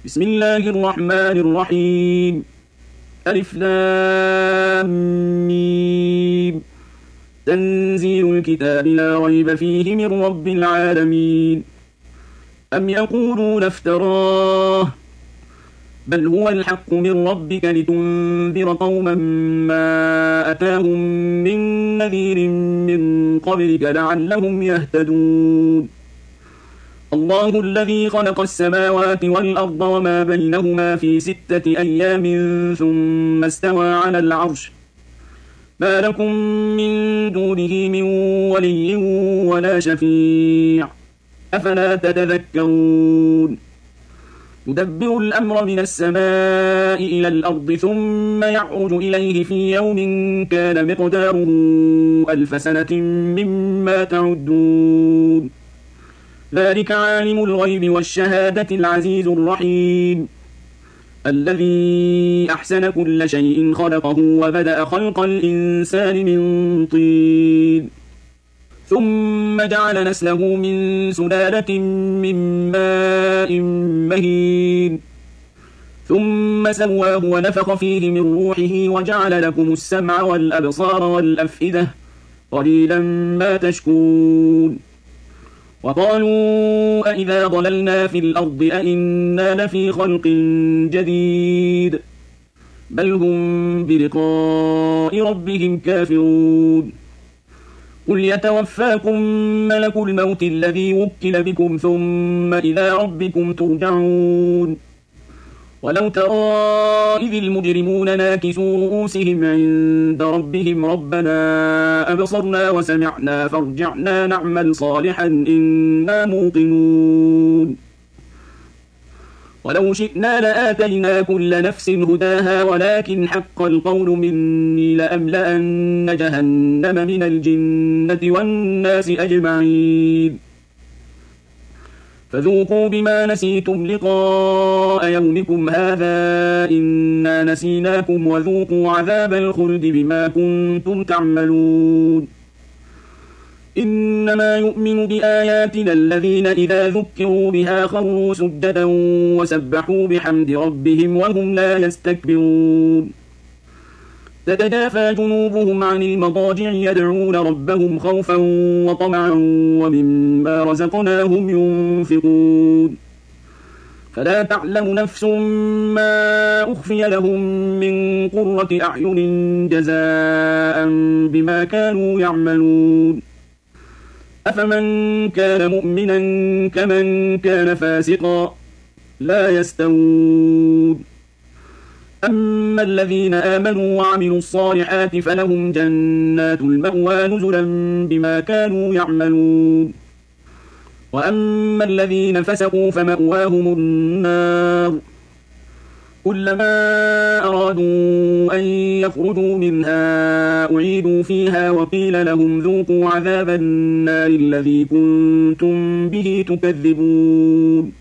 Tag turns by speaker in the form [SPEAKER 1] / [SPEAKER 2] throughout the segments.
[SPEAKER 1] بسم الله الرحمن الرحيم. ألف لام ميم. تنزيل الكتاب لا ريب فيه من رب العالمين. أم يقولون افتراه بل هو الحق من ربك لتنذر قوما ما أتاهم من نذير من قبلك لعلهم يهتدون. الله الذي خلق السماوات والأرض وما بينهما في 6 أيام ثم استوى على العرش ما لكم من دونه من ولي ولا شفيع أفلا تتذكرون. يدبر الأمر من السماء إلى الأرض ثم يعرج إليه في يوم كان مقداره 1000 سنة مما تعدون. ذلك عالم الغيب والشهادة العزيز الرحيم الذي أحسن كل شيء خلقه وبدأ خلق الإنسان من طين ثم جعل نسله من سلالة من ماء مهين ثم سواه ونفخ فيه من روحه وجعل لكم السمع والأبصار والأفئدة قليلا ما تشكرون. وقالوا أإذا ضللنا في الأرض أإنا لفي خلق جديد بل هم بلقاء ربهم كافرون. قل يتوفاكم ملك الموت الذي وكل بكم ثم إلى ربكم ترجعون. ولو ترى إذ المجرمون ناكسوا رؤوسهم عند ربهم ربنا أبصرنا وسمعنا فارجعنا نعمل صالحا إنا موقنون. ولو شئنا لآتينا كل نفس هداها ولكن حق القول مني لأملأن جهنم من الجنة والناس أجمعين. فذوقوا بما نسيتم لقاء يومكم هذا إنا نسيناكم وذوقوا عذاب الخلد بما كنتم تعملون. إنما يؤمن بآياتنا الذين إذا ذكروا بها خروا سجدا وسبحوا بحمد ربهم وهم لا يستكبرون. تتجافى جنوبهم عن المضاجع يدعون ربهم خوفا وطمعا ومما رزقناهم ينفقون. فلا تعلم نفس ما أخفي لهم من قرة أعين جزاء بما كانوا يعملون. أفمن كان مؤمنا كمن كان فاسقا لا يستوون. أما الذين آمنوا وعملوا الصالحات فلهم جنات المأوى نزلا بما كانوا يعملون. وأما الذين فسقوا فمأواهم النار كلما أرادوا أن يخرجوا منها أعيدوا فيها وقيل لهم ذوقوا عذاب النار الذي كنتم به تكذبون.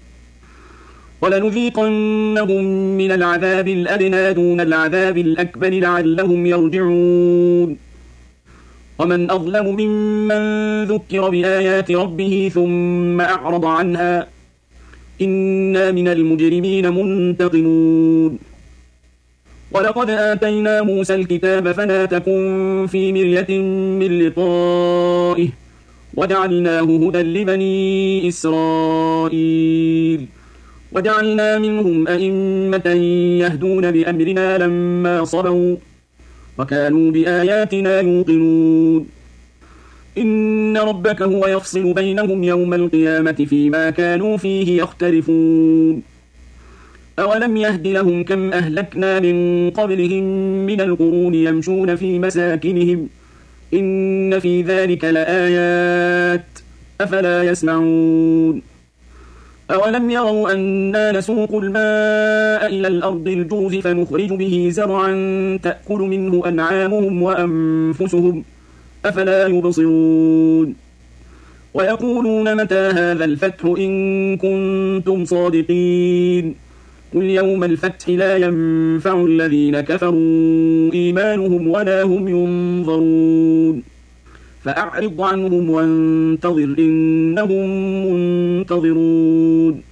[SPEAKER 1] ولنذيقنهم من العذاب الأدنى دون العذاب الأكبر لعلهم يرجعون. ومن أظلم ممن ذكر بآيات ربه ثم أعرض عنها إنا من المجرمين منتقمون. ولقد آتينا موسى الكتاب فلا تكن في مرية من لقائه وجعلناه هدى لبني إسرائيل وجعلنا منهم أئمة يهدون بأمرنا لما صبروا وكانوا بآياتنا يوقنون. إن ربك هو يفصل بينهم يوم القيامة فيما كانوا فيه يختلفون. أولم يهد لهم كم أهلكنا من قبلهم من القرون يمشون في مساكنهم إن في ذلك لآيات أفلا يسمعون. أولم يروا أنا نسوق الماء إلى الأرض الجرز فنخرج به زرعا تأكل منه أنعامهم وأنفسهم أفلا يبصرون. ويقولون متى هذا الفتح إن كنتم صادقين قل يوم الفتح لا ينفع الذين كفروا إيمانهم ولا هم ينظرون. فأعرض عنهم وانتظر إنهم منتظرون.